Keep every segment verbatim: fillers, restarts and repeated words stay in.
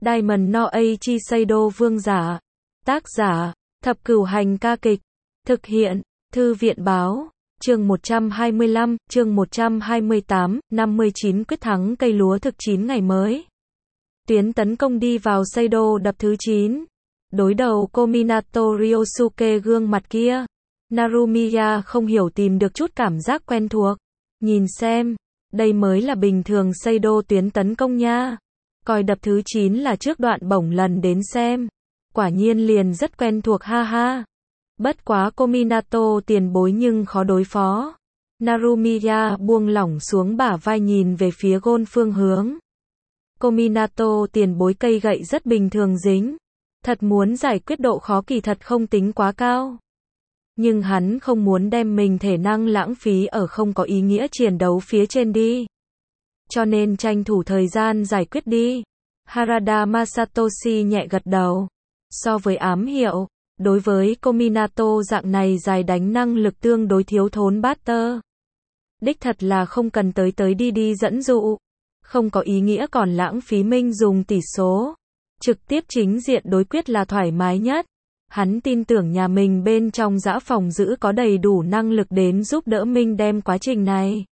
Diamond no Eiichi Seido vương giả. Tác giả, Thập Cửu Hành ca kịch. Thực hiện, Thư viện báo. Chương một trăm hai mươi lăm, chương một trăm hai mươi tám, năm mươi chín quyết thắng cây lúa thực chín ngày mới. Tuyến tấn công đi vào Seido đập thứ chín. Đối đầu Kominato Ryosuke gương mặt kia. Narumiya không hiểu tìm được chút cảm giác quen thuộc. Nhìn xem, đây mới là bình thường Seido tuyến tấn công nha. Coi đập thứ chín là trước đoạn bổng lần đến xem. Quả nhiên liền rất quen thuộc ha ha. Bất quá Kominato tiền bối nhưng khó đối phó. Narumiya buông lỏng xuống bả vai nhìn về phía gôn phương hướng. Kominato tiền bối cây gậy rất bình thường dính. Thật muốn giải quyết độ khó kỳ thật không tính quá cao. Nhưng hắn không muốn đem mình thể năng lãng phí ở không có ý nghĩa chiến đấu phía trên đi. Cho nên tranh thủ thời gian giải quyết đi. Harada Masatoshi nhẹ gật đầu. So với ám hiệu, đối với Kominato dạng này dài đánh năng lực tương đối thiếu thốn Butter. Đích thật là không cần tới tới đi đi dẫn dụ. Không có ý nghĩa còn lãng phí minh dùng tỷ số. Trực tiếp chính diện đối quyết là thoải mái nhất. Hắn tin tưởng nhà mình bên trong dã phòng giữ có đầy đủ năng lực đến giúp đỡ Minh đem quá trình này.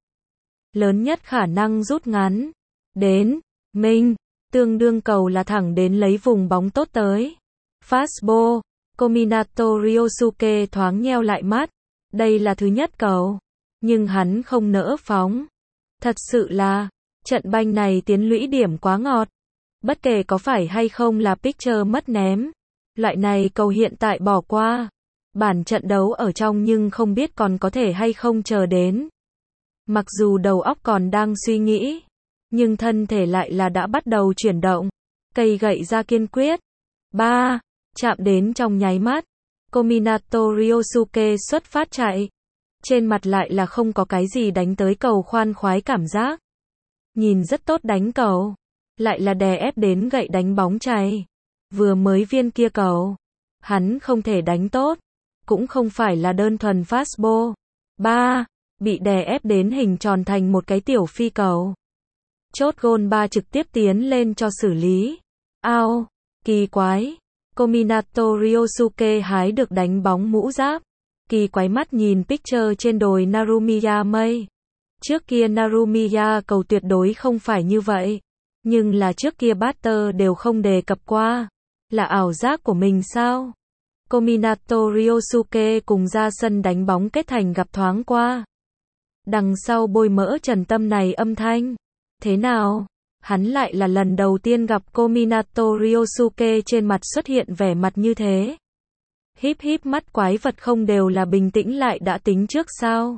Lớn nhất khả năng rút ngắn. Đến, Minh, tương đương cầu là thẳng đến lấy vùng bóng tốt tới. Fastball, Kominato Ryosuke thoáng nheo lại mắt. Đây là thứ nhất cầu. Nhưng hắn không nỡ phóng. Thật sự là, trận banh này tiến lũy điểm quá ngọt. Bất kể có phải hay không là pitcher mất ném. Loại này cầu hiện tại bỏ qua. Bản trận đấu ở trong nhưng không biết còn có thể hay không chờ đến. Mặc dù đầu óc còn đang suy nghĩ. Nhưng thân thể lại là đã bắt đầu chuyển động. Cây gậy ra kiên quyết. ba. Chạm đến trong nháy mắt. Kominato Ryosuke xuất phát chạy. Trên mặt lại là không có cái gì đánh tới cầu khoan khoái cảm giác. Nhìn rất tốt đánh cầu. Lại là đè ép đến gậy đánh bóng chay. Vừa mới viên kia cầu. Hắn không thể đánh tốt. Cũng không phải là đơn thuần fastball. ba. Bị đè ép đến hình tròn thành một cái tiểu phi cầu. Chốt gôn ba trực tiếp tiến lên cho xử lý. Ao. Kỳ quái. Kominato Ryosuke hái được đánh bóng mũ giáp. Kỳ quái mắt nhìn pitcher trên đồi Narumiya mây. Trước kia Narumiya cầu tuyệt đối không phải như vậy. Nhưng là trước kia batter đều không đề cập qua. Là ảo giác của mình sao? Kominato Ryosuke cùng ra sân đánh bóng kết thành gặp thoáng qua. Đằng sau bôi mỡ trần tâm này âm thanh. Thế nào? Hắn lại là lần đầu tiên gặp Kominato Ryosuke trên mặt xuất hiện vẻ mặt như thế. Híp híp mắt quái vật không đều là bình tĩnh lại đã tính trước sao?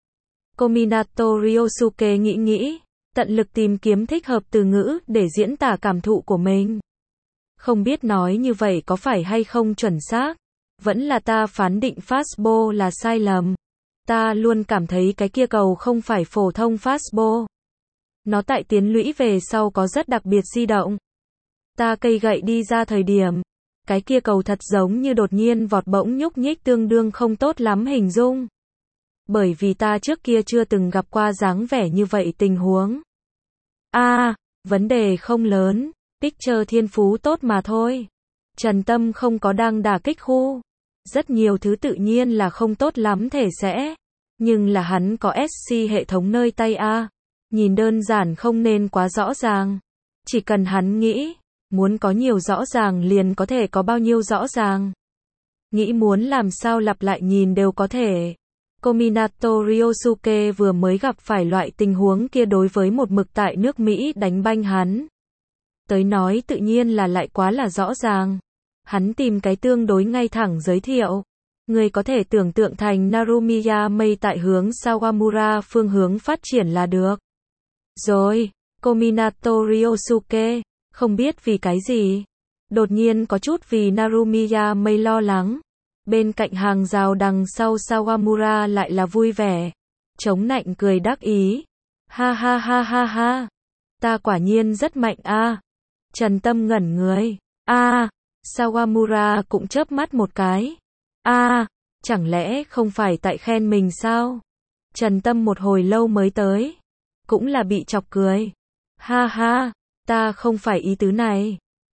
Kominato Ryosuke nghĩ nghĩ. Tận lực tìm kiếm thích hợp từ ngữ để diễn tả cảm thụ của mình. Không biết nói như vậy có phải hay không chuẩn xác. Vẫn là ta phán định fastball là sai lầm. Ta luôn cảm thấy cái kia cầu không phải phổ thông fastball. Nó tại tiến lũy về sau có rất đặc biệt di động. Ta cây gậy đi ra thời điểm. Cái kia cầu thật giống như đột nhiên vọt bỗng nhúc nhích tương đương không tốt lắm hình dung. Bởi vì ta trước kia chưa từng gặp qua dáng vẻ như vậy tình huống. A, à, vấn đề không lớn, pitcher thiên phú tốt mà thôi. Trần Tâm không có đang đả kích khu. Rất nhiều thứ tự nhiên là không tốt lắm thể sẽ. Nhưng là hắn có ét xê hệ thống nơi tay A. Nhìn đơn giản không nên quá rõ ràng. Chỉ cần hắn nghĩ, muốn có nhiều rõ ràng liền có thể có bao nhiêu rõ ràng. Nghĩ muốn làm sao lặp lại nhìn đều có thể. Kominato Ryosuke vừa mới gặp phải loại tình huống kia đối với một mực tại nước Mỹ đánh banh hắn. Tới nói tự nhiên là lại quá là rõ ràng. Hắn tìm cái tương đối ngay thẳng giới thiệu. Người có thể tưởng tượng thành Narumiya mây tại hướng Sawamura phương hướng phát triển là được. Rồi, Kominato Ryosuke, không biết vì cái gì. Đột nhiên có chút vì Narumiya mây lo lắng. Bên cạnh hàng rào đằng sau Sawamura lại là vui vẻ. Chống nạnh cười đắc ý. Ha ha ha ha ha. Ta quả nhiên rất mạnh a. À. Trần Tâm ngẩn người. A. À. Sawamura cũng chớp mắt một cái. A. À. Chẳng lẽ không phải tại khen mình sao? Trần Tâm một hồi lâu mới tới. Cũng là bị chọc cười. Ha ha. Ta không phải ý tứ này.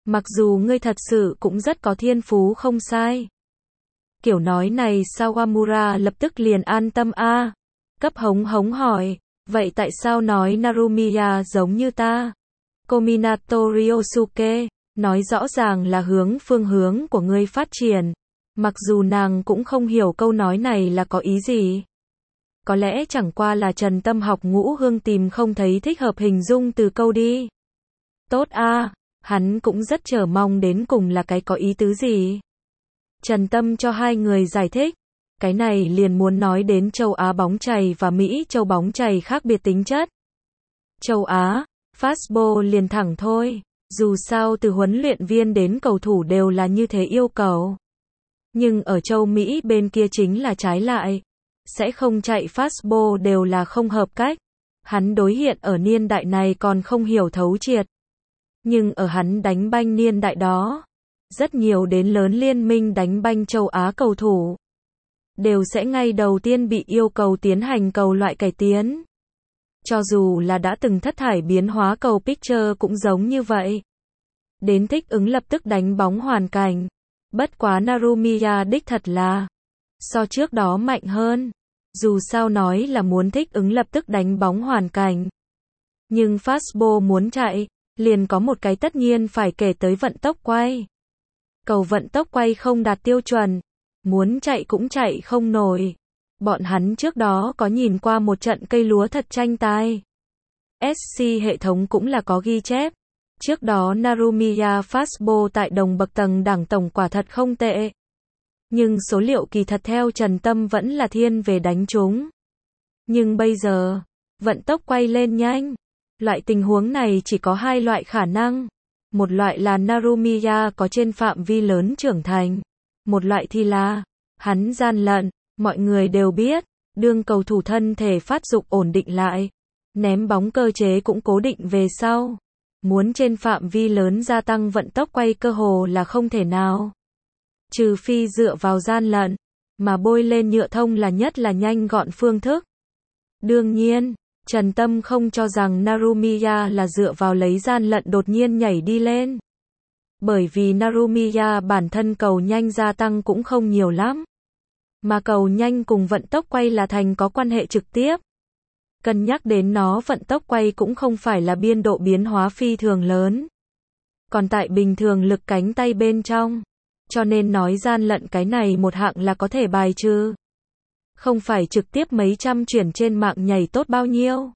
Mặc dù ngươi thật sự cũng rất có thiên phú không sai. Kiểu nói này Sawamura lập tức liền an tâm a. Cấp hống hống hỏi, vậy tại sao nói Narumiya giống như ta? Kominato Ryosuke, nói rõ ràng là hướng phương hướng của ngươi phát triển. Mặc dù nàng cũng không hiểu câu nói này là có ý gì. Có lẽ chẳng qua là Trần Tâm học ngũ hương tìm không thấy thích hợp hình dung từ câu đi. Tốt a, hắn cũng rất chờ mong đến cùng là cái có ý tứ gì. Trần Tâm cho hai người giải thích. Cái này liền muốn nói đến châu Á bóng chày và Mỹ châu bóng chày khác biệt tính chất. Châu Á, fastball liền thẳng thôi. Dù sao từ huấn luyện viên đến cầu thủ đều là như thế yêu cầu. Nhưng ở châu Mỹ bên kia chính là trái lại. Sẽ không chạy fastball đều là không hợp cách. Hắn đối hiện ở niên đại này còn không hiểu thấu triệt. Nhưng ở hắn đánh banh niên đại đó, rất nhiều đến lớn liên minh đánh banh châu Á cầu thủ đều sẽ ngay đầu tiên bị yêu cầu tiến hành cầu loại cải tiến. Cho dù là đã từng thất thải biến hóa cầu pitcher cũng giống như vậy. Đến thích ứng lập tức đánh bóng hoàn cảnh. Bất quá Narumiya đích thật là so trước đó mạnh hơn. Dù sao nói là muốn thích ứng lập tức đánh bóng hoàn cảnh. Nhưng fastball muốn chạy, liền có một cái tất nhiên phải kể tới vận tốc quay. Cầu vận tốc quay không đạt tiêu chuẩn. Muốn chạy cũng chạy không nổi. Bọn hắn trước đó có nhìn qua một trận cây lúa thật tranh tài. ét xê hệ thống cũng là có ghi chép. Trước đó Narumiya fastball tại đồng bậc tầng đẳng tổng quả thật không tệ. Nhưng số liệu kỳ thật theo Trần Tâm vẫn là thiên về đánh trúng. Nhưng bây giờ, vận tốc quay lên nhanh. Loại tình huống này chỉ có hai loại khả năng. Một loại là Narumiya có trên phạm vi lớn trưởng thành. Một loại thì là, hắn gian lận, mọi người đều biết, đương cầu thủ thân thể phát dụng ổn định lại. Ném bóng cơ chế cũng cố định về sau. Muốn trên phạm vi lớn gia tăng vận tốc quay cơ hồ là không thể nào. Trừ phi dựa vào gian lận, mà bôi lên nhựa thông là nhất là nhanh gọn phương thức. Đương nhiên, Trần Tâm không cho rằng Narumiya là dựa vào lấy gian lận đột nhiên nhảy đi lên. Bởi vì Narumiya bản thân cầu nhanh gia tăng cũng không nhiều lắm. Mà cầu nhanh cùng vận tốc quay là thành có quan hệ trực tiếp. Cân nhắc đến nó vận tốc quay cũng không phải là biên độ biến hóa phi thường lớn. Còn tại bình thường lực cánh tay bên trong. Cho nên nói gian lận cái này một hạng là có thể bài trừ. Không phải trực tiếp mấy trăm chuyển trên mạng nhảy tốt bao nhiêu.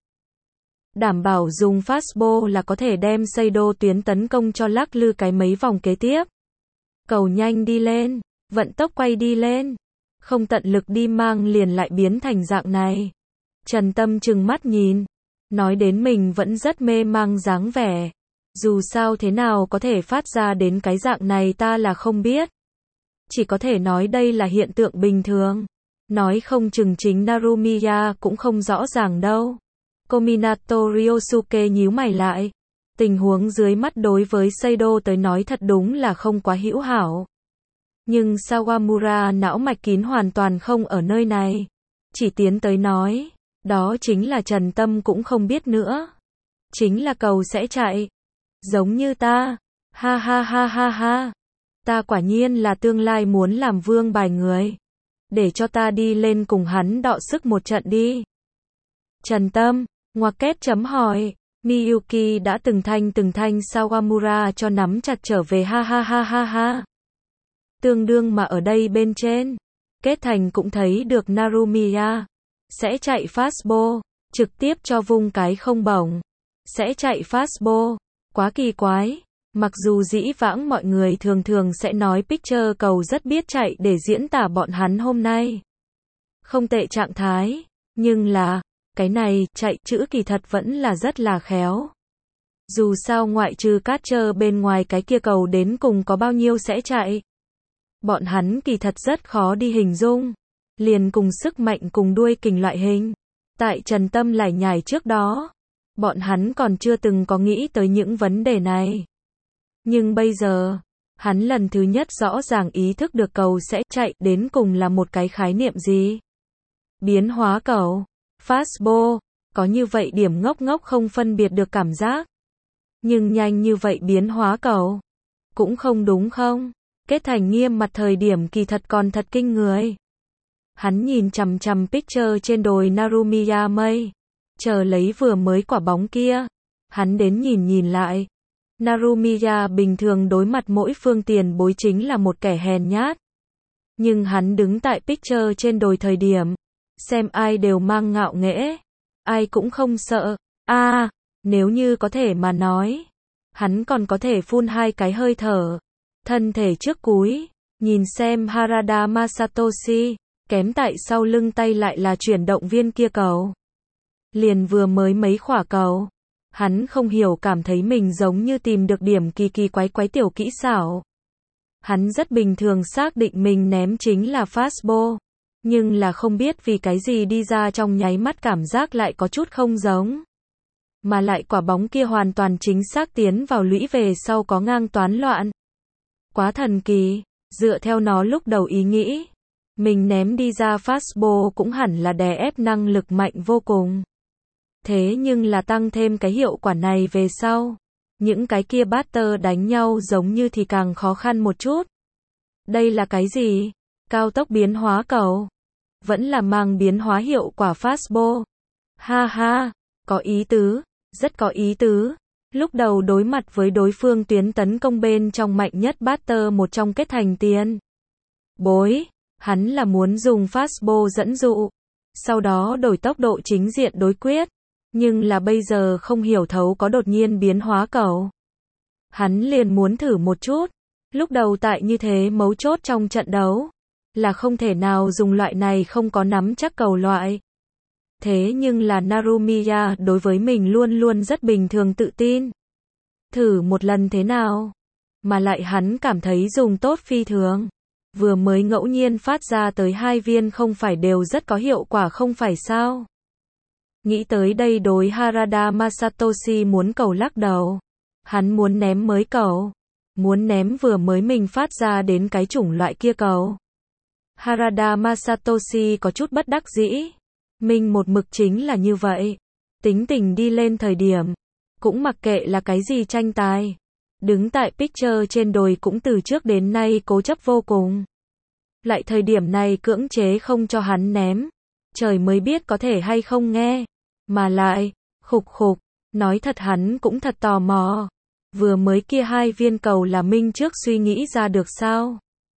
Đảm bảo dùng fastball là có thể đem xây đô tuyến tấn công cho lắc lư cái mấy vòng kế tiếp. Cầu nhanh đi lên, vận tốc quay đi lên. Không tận lực đi mang liền lại biến thành dạng này. Trần Tâm trừng mắt nhìn. Nói đến mình vẫn rất mê mang dáng vẻ. Dù sao thế nào có thể phát ra đến cái dạng này ta là không biết. Chỉ có thể nói đây là hiện tượng bình thường. Nói không chừng chính Narumiya cũng không rõ ràng đâu. Kominato Ryosuke nhíu mày lại. Tình huống dưới mắt đối với Seido tới nói thật đúng là không quá hữu hảo. Nhưng Sawamura não mạch kín hoàn toàn không ở nơi này. Chỉ tiến tới nói. Đó chính là Trần Tâm cũng không biết nữa. Chính là cầu sẽ chạy. Giống như ta. Ha ha ha ha ha. Ta quả nhiên là tương lai muốn làm vương bài người. Để cho ta đi lên cùng hắn đọ sức một trận đi. Trần Tâm, ngoặc kép chấm hỏi. Miyuki đã từng thanh từng thanh Sawamura cho nắm chặt trở về ha ha ha ha ha. Tương đương mà ở đây bên trên. Kết thành cũng thấy được Narumiya. Sẽ chạy fastball. Trực tiếp cho vung cái không bổng. Sẽ chạy fastball. Quá kỳ quái. Mặc dù dĩ vãng mọi người thường thường sẽ nói pitcher cầu rất biết chạy để diễn tả bọn hắn hôm nay. Không tệ trạng thái. Nhưng là, cái này, chạy chữ kỳ thật vẫn là rất là khéo. Dù sao ngoại trừ catcher bên ngoài cái kia cầu đến cùng có bao nhiêu sẽ chạy. Bọn hắn kỳ thật rất khó đi hình dung. Liền cùng sức mạnh cùng đuôi kình loại hình. Tại Trần Tâm lải nhải trước đó. Bọn hắn còn chưa từng có nghĩ tới những vấn đề này. Nhưng bây giờ, hắn lần thứ nhất rõ ràng ý thức được cầu sẽ chạy đến cùng là một cái khái niệm gì. Biến hóa cầu, fastball, có như vậy điểm ngốc ngốc không phân biệt được cảm giác. Nhưng nhanh như vậy biến hóa cầu. Cũng không đúng không? Kết thành nghiêm mặt thời điểm kỳ thật còn thật kinh người. Hắn nhìn chằm chằm picture trên đồi Narumiya Mei, chờ lấy vừa mới quả bóng kia. Hắn đến nhìn nhìn lại. Narumiya bình thường đối mặt mỗi phương tiền bối chính là một kẻ hèn nhát. Nhưng hắn đứng tại picture trên đồi thời điểm, xem ai đều mang ngạo nghễ, ai cũng không sợ. A, à, nếu như có thể mà nói, hắn còn có thể phun hai cái hơi thở, thân thể trước cúi, nhìn xem Harada Masatoshi, kém tại sau lưng tay lại là chuyển động viên kia cầu. Liền vừa mới mấy khỏa cầu, hắn không hiểu cảm thấy mình giống như tìm được điểm kỳ kỳ quái quái tiểu kỹ xảo. Hắn rất bình thường xác định mình ném chính là fastball, nhưng là không biết vì cái gì đi ra trong nháy mắt cảm giác lại có chút không giống. Mà lại quả bóng kia hoàn toàn chính xác tiến vào lũy về sau có ngang toán loạn. Quá thần kỳ, dựa theo nó lúc đầu ý nghĩ, mình ném đi ra fastball cũng hẳn là đè ép năng lực mạnh vô cùng. Thế nhưng là tăng thêm cái hiệu quả này về sau, những cái kia batter đánh nhau giống như thì càng khó khăn một chút. Đây là cái gì? Cao tốc biến hóa cầu? Vẫn là mang biến hóa hiệu quả fastball? Ha ha, có ý tứ, rất có ý tứ. Lúc đầu đối mặt với đối phương tuyến tấn công bên trong mạnh nhất batter một trong kết thành tiền bối, hắn là muốn dùng fastball dẫn dụ, sau đó đổi tốc độ chính diện đối quyết. Nhưng là bây giờ không hiểu thấu có đột nhiên biến hóa cầu. Hắn liền muốn thử một chút. Lúc đầu tại như thế mấu chốt trong trận đấu, là không thể nào dùng loại này không có nắm chắc cầu loại. Thế nhưng là Narumiya đối với mình luôn luôn rất bình thường tự tin. Thử một lần thế nào? Mà lại hắn cảm thấy dùng tốt phi thường. Vừa mới ngẫu nhiên phát ra tới hai viên không phải đều rất có hiệu quả không phải sao? Nghĩ tới đây đối Harada Masatoshi muốn cầu lắc đầu. Hắn muốn ném mới cầu. Muốn ném vừa mới mình phát ra đến cái chủng loại kia cầu. Harada Masatoshi có chút bất đắc dĩ. Mình một mực chính là như vậy. Tính tình đi lên thời điểm. Cũng mặc kệ là cái gì tranh tài. Đứng tại picture trên đồi cũng từ trước đến nay cố chấp vô cùng. Lại thời điểm này cưỡng chế không cho hắn ném. Trời mới biết có thể hay không nghe. Mà lại, khục khục, nói thật hắn cũng thật tò mò. Vừa mới kia hai viên cầu là Minh trước suy nghĩ ra được sao?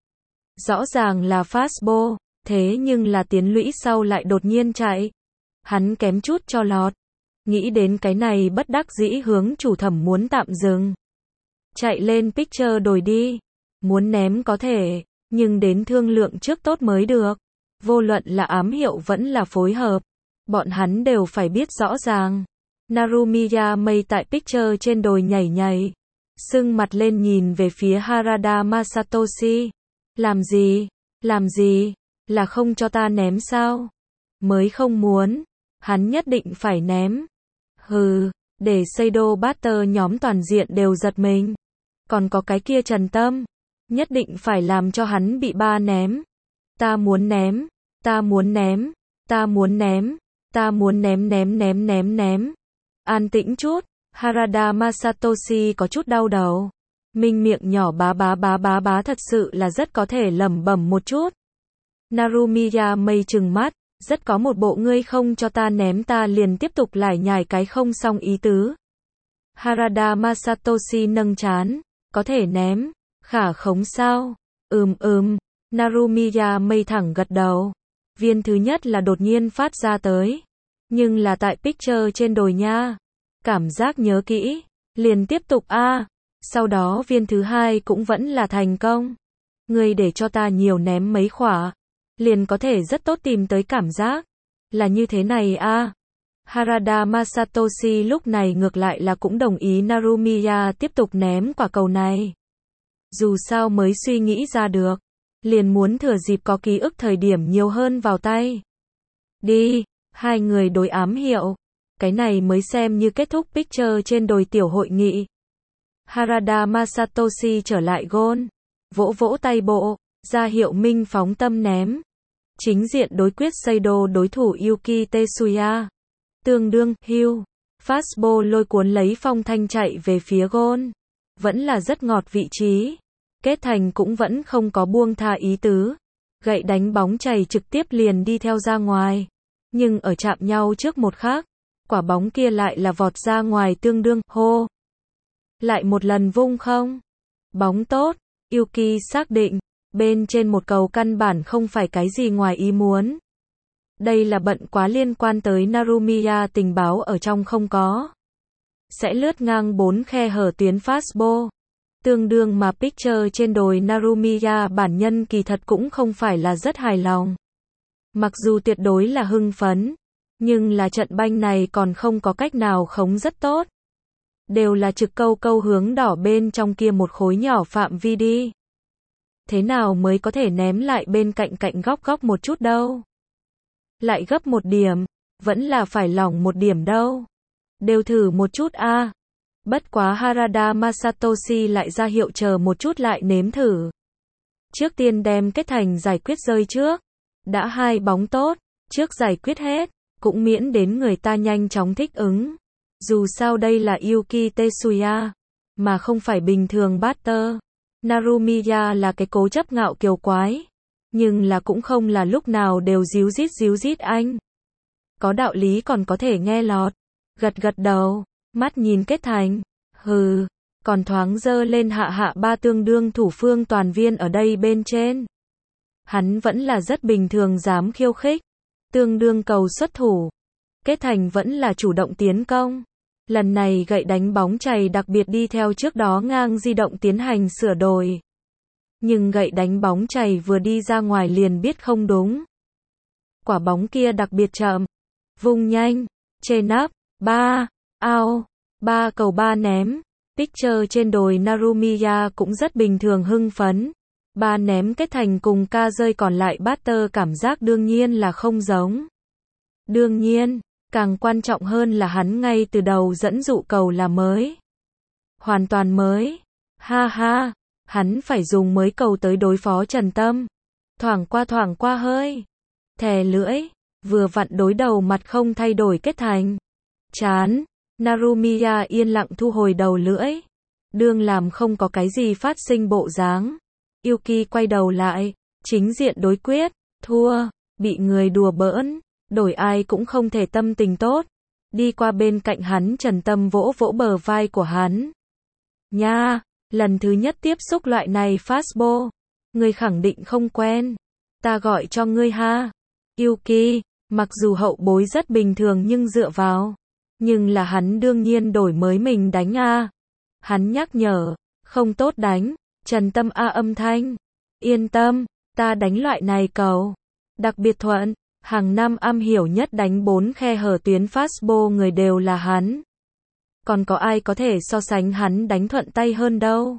Rõ ràng là fastball, thế nhưng là tiến lũy sau lại đột nhiên chạy. Hắn kém chút cho lọt. Nghĩ đến cái này bất đắc dĩ hướng chủ thẩm muốn tạm dừng. Chạy lên picture đồi đi. Muốn ném có thể, nhưng đến thương lượng trước tốt mới được. Vô luận là ám hiệu vẫn là phối hợp. Bọn hắn đều phải biết rõ ràng. Narumiya Mei tại picture trên đồi nhảy nhảy. Sưng mặt lên nhìn về phía Harada Masatoshi. Làm gì? Làm gì? Là không cho ta ném sao? Mới không muốn. Hắn nhất định phải ném. Hừ, để Seido batter nhóm toàn diện đều giật mình. Còn có cái kia Trần Tâm. Nhất định phải làm cho hắn bị ba ném. Ta muốn ném. Ta muốn ném. Ta muốn ném. Ta muốn ném ném ném ném ném. An tĩnh chút. Harada Masatoshi có chút đau đầu. Minh miệng nhỏ bá bá bá bá bá thật sự là rất có thể lẩm bẩm một chút. Narumiya Mei trừng mắt. Rất có một bộ ngươi không cho ta ném ta liền tiếp tục lải nhải cái không xong ý tứ. Harada Masatoshi nâng trán. Có thể ném. Khả khống sao? Ừm ừm. Narumiya Mei thẳng gật đầu. Viên thứ nhất là đột nhiên phát ra tới. Nhưng là tại picture trên đồi nha. Cảm giác nhớ kỹ. Liền tiếp tục a à. Sau đó viên thứ hai cũng vẫn là thành công. Ngươi để cho ta nhiều ném mấy khỏa. Liền có thể rất tốt tìm tới cảm giác. Là như thế này a à. Harada Masatoshi lúc này ngược lại là cũng đồng ý Narumiya tiếp tục ném quả cầu này. Dù sao mới suy nghĩ ra được. Liền muốn thừa dịp có ký ức thời điểm nhiều hơn vào tay. Đi, hai người đối ám hiệu. Cái này mới xem như kết thúc picture trên đồi tiểu hội nghị. Harada Masatoshi trở lại gôn. Vỗ vỗ tay bộ, ra hiệu Minh phóng tâm ném. Chính diện đối quyết Seido đối thủ Yuki Tetsuya. Tương đương, hưu. Fastball lôi cuốn lấy phong thanh chạy về phía gôn. vẫn là rất ngọt vị trí. Kết thành cũng vẫn không có buông tha ý tứ. Gậy đánh bóng chày trực tiếp liền đi theo ra ngoài. Nhưng ở chạm nhau trước một khắc, quả bóng kia lại là vọt ra ngoài tương đương, hô. Lại một lần vung không? Bóng tốt, Yuki xác định, bên trên một cầu căn bản không phải cái gì ngoài ý muốn. Đây là bận quá liên quan tới Narumiya tình báo ở trong không có. Sẽ lướt ngang bốn khe hở tuyến fastball. Tương đương mà pitcher trên đồi Narumiya bản nhân kỳ thật cũng không phải là rất hài lòng. Mặc dù tuyệt đối là hưng phấn, nhưng là trận banh này còn không có cách nào khống rất tốt. Đều là trực câu câu hướng đỏ bên trong kia một khối nhỏ phạm vi đi. Thế nào mới có thể ném lại bên cạnh cạnh góc góc một chút đâu. Lại gấp một điểm, vẫn là phải lỏng một điểm đâu. Đều thử một chút a. À. Bất quá Harada Masatoshi lại ra hiệu chờ một chút lại nếm thử. Trước tiên đem kết thành giải quyết rơi trước. Đã hai bóng tốt, trước giải quyết hết, cũng miễn đến người ta nhanh chóng thích ứng. Dù sao đây là Yuki Tetsuya, mà không phải bình thường batter. Narumiya là cái cố chấp ngạo kiều quái, nhưng là cũng không là lúc nào đều díu dít díu dít anh. Có đạo lý còn có thể nghe lọt, gật gật đầu, mắt nhìn kết thành, hừ, còn thoáng dơ lên hạ hạ ba tương đương thủ phương toàn viên ở đây bên trên. Hắn vẫn là rất bình thường dám khiêu khích, tương đương cầu xuất thủ. Kết thành vẫn là chủ động tiến công. Lần này gậy đánh bóng chày đặc biệt đi theo trước đó ngang di động tiến hành sửa đổi. Nhưng gậy đánh bóng chày vừa đi ra ngoài liền biết không đúng. Quả bóng kia đặc biệt chậm, vung nhanh, trên nắp, ba, ao, ba cầu ba ném. Pitcher trên đồi Narumiya cũng rất bình thường hưng phấn. Ba ném kết thành cùng ca rơi còn lại batter cảm giác đương nhiên là không giống. Đương nhiên, càng quan trọng hơn là hắn ngay từ đầu dẫn dụ cầu là mới. Hoàn toàn mới. Ha ha, hắn phải dùng mới cầu tới đối phó Trần Tâm. Thoảng qua thoảng qua hơi. Thè lưỡi, vừa vặn đối đầu mặt không thay đổi kết thành. Chán, Narumiya yên lặng thu hồi đầu lưỡi. Đương làm không có cái gì phát sinh bộ dáng. Yuki quay đầu lại, chính diện đối quyết, thua, bị người đùa bỡn, đổi ai cũng không thể tâm tình tốt. Đi qua bên cạnh hắn Trần Tâm vỗ vỗ bờ vai của hắn. Nha, lần thứ nhất tiếp xúc loại này fastball, ngươi khẳng định không quen. Ta gọi cho ngươi ha. Yuki, mặc dù hậu bối rất bình thường nhưng dựa vào. Nhưng là hắn đương nhiên đổi mới mình đánh a. Hắn nhắc nhở, không tốt đánh. Trần Tâm a âm thanh. Yên tâm, ta đánh loại này cầu. Đặc biệt thuận, hàng năm am hiểu nhất đánh bốn khe hở tuyến fastball người đều là hắn. Còn có ai có thể so sánh hắn đánh thuận tay hơn đâu.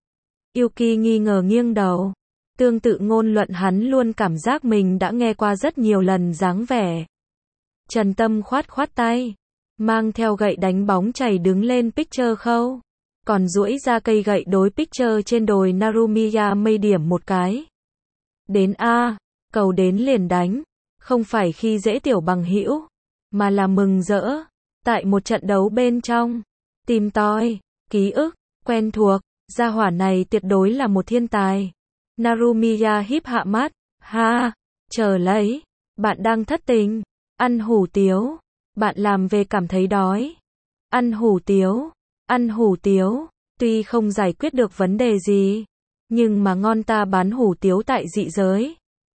Yuki nghi ngờ nghiêng đầu. Tương tự ngôn luận hắn luôn cảm giác mình đã nghe qua rất nhiều lần dáng vẻ. Trần Tâm khoát khoát tay. Mang theo gậy đánh bóng chày đứng lên pitcher khâu. Còn duỗi ra cây gậy đối pitcher trên đồi Narumiya mây điểm một cái. Đến A, cầu đến liền đánh. Không phải khi dễ tiểu bằng hữu, mà là mừng rỡ. Tại một trận đấu bên trong, tìm tòi, ký ức, quen thuộc, gia hỏa này tuyệt đối là một thiên tài. Narumiya híp hạ mắt, ha, chờ lấy, bạn đang thất tình, ăn hủ tiếu, bạn làm về cảm thấy đói, ăn hủ tiếu, ăn hủ tiếu, tuy không giải quyết được vấn đề gì, nhưng mà ngon ta bán hủ tiếu tại dị giới.